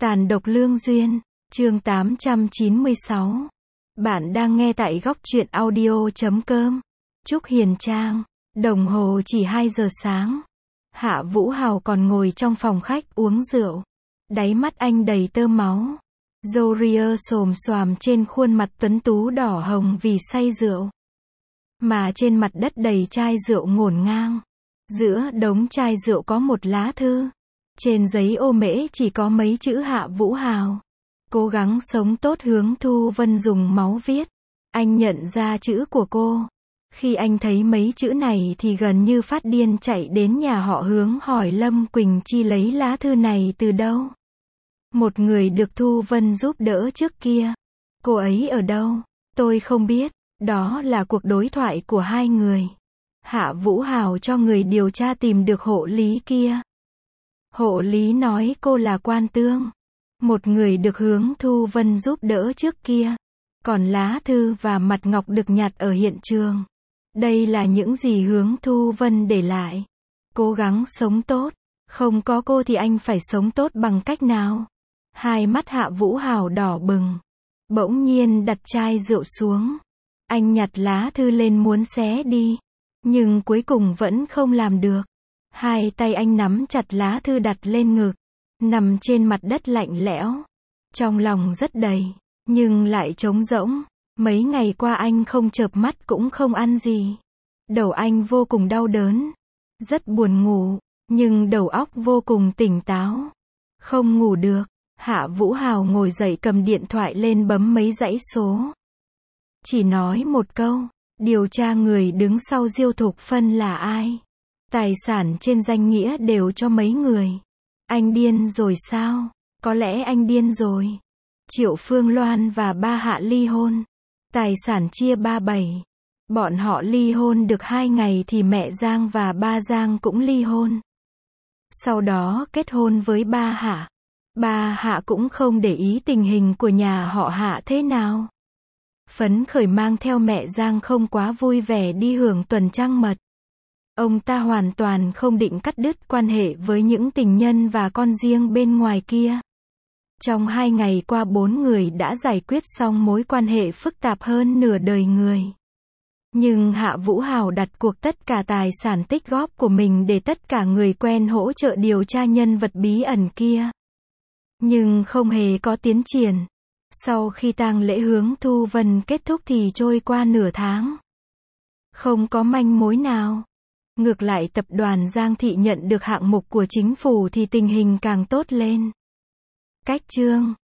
Tàn độc lương duyên, chương 896. Bạn đang nghe tại góc truyện audio.com. Trúc Hiền Trang. Đồng hồ chỉ 2 giờ sáng. Hạ Vũ Hào còn ngồi trong phòng khách uống rượu. Đáy mắt anh đầy tơ máu. Râu ria xồm xoàm trên khuôn mặt tuấn tú đỏ hồng vì say rượu. Mà trên mặt đất đầy chai rượu ngổn ngang. Giữa đống chai rượu có một lá thư. Trên giấy ô mễ chỉ có mấy chữ Hạ Vũ Hào. Cố gắng sống tốt. Hướng Thu Vân dùng máu viết. Anh nhận ra chữ của cô. Khi anh thấy mấy chữ này thì gần như phát điên chạy đến nhà họ Hướng hỏi Lâm Quỳnh Chi lấy lá thư này từ đâu. Một người được Thu Vân giúp đỡ trước kia. Cô ấy ở đâu? Tôi không biết. Đó là cuộc đối thoại của hai người. Hạ Vũ Hào cho người điều tra tìm được hộ lý kia. Hộ lý nói cô là Quan Tương. Một người được Hướng Thu Vân giúp đỡ trước kia. Còn lá thư và mặt ngọc được nhặt ở hiện trường. Đây là những gì Hướng Thu Vân để lại. Cố gắng sống tốt. Không có cô thì anh phải sống tốt bằng cách nào? Hai mắt Hạ Vũ Hào đỏ bừng. Bỗng nhiên đặt chai rượu xuống. Anh nhặt lá thư lên muốn xé đi. Nhưng cuối cùng vẫn không làm được. Hai tay anh nắm chặt lá thư đặt lên ngực. Nằm trên mặt đất lạnh lẽo. Trong lòng rất đầy. Nhưng lại trống rỗng. Mấy ngày qua anh không chợp mắt cũng không ăn gì. Đầu anh vô cùng đau đớn. Rất buồn ngủ. Nhưng đầu óc vô cùng tỉnh táo. Không ngủ được. Hạ Vũ Hào ngồi dậy cầm điện thoại lên bấm mấy dãy số. Chỉ nói một câu. Điều tra người đứng sau Diêu Thục Phân là ai. Tài sản trên danh nghĩa đều cho mấy người. Anh điên rồi sao? Có lẽ anh điên rồi. Triệu Phương Loan và ba Hạ ly hôn. Tài sản chia 3/7. Bọn họ ly hôn được 2 ngày thì mẹ Giang và ba Giang cũng ly hôn. Sau đó kết hôn với ba Hạ. Ba Hạ cũng không để ý tình hình của nhà họ Hạ thế nào. Phấn khởi mang theo mẹ Giang không quá vui vẻ đi hưởng tuần trăng mật. Ông ta hoàn toàn không định cắt đứt quan hệ với những tình nhân và con riêng bên ngoài kia. Trong 2 ngày qua 4 người đã giải quyết xong mối quan hệ phức tạp hơn nửa đời người. Nhưng Hạ Vũ Hào đặt cuộc tất cả tài sản tích góp của mình để tất cả người quen hỗ trợ điều tra nhân vật bí ẩn kia. Nhưng không hề có tiến triển. Sau khi tang lễ Hướng Thu Vân kết thúc thì trôi qua nửa tháng. Không có manh mối nào. Ngược lại tập đoàn Giang Thị nhận được hạng mục của chính phủ thì tình hình càng tốt lên. Cách chương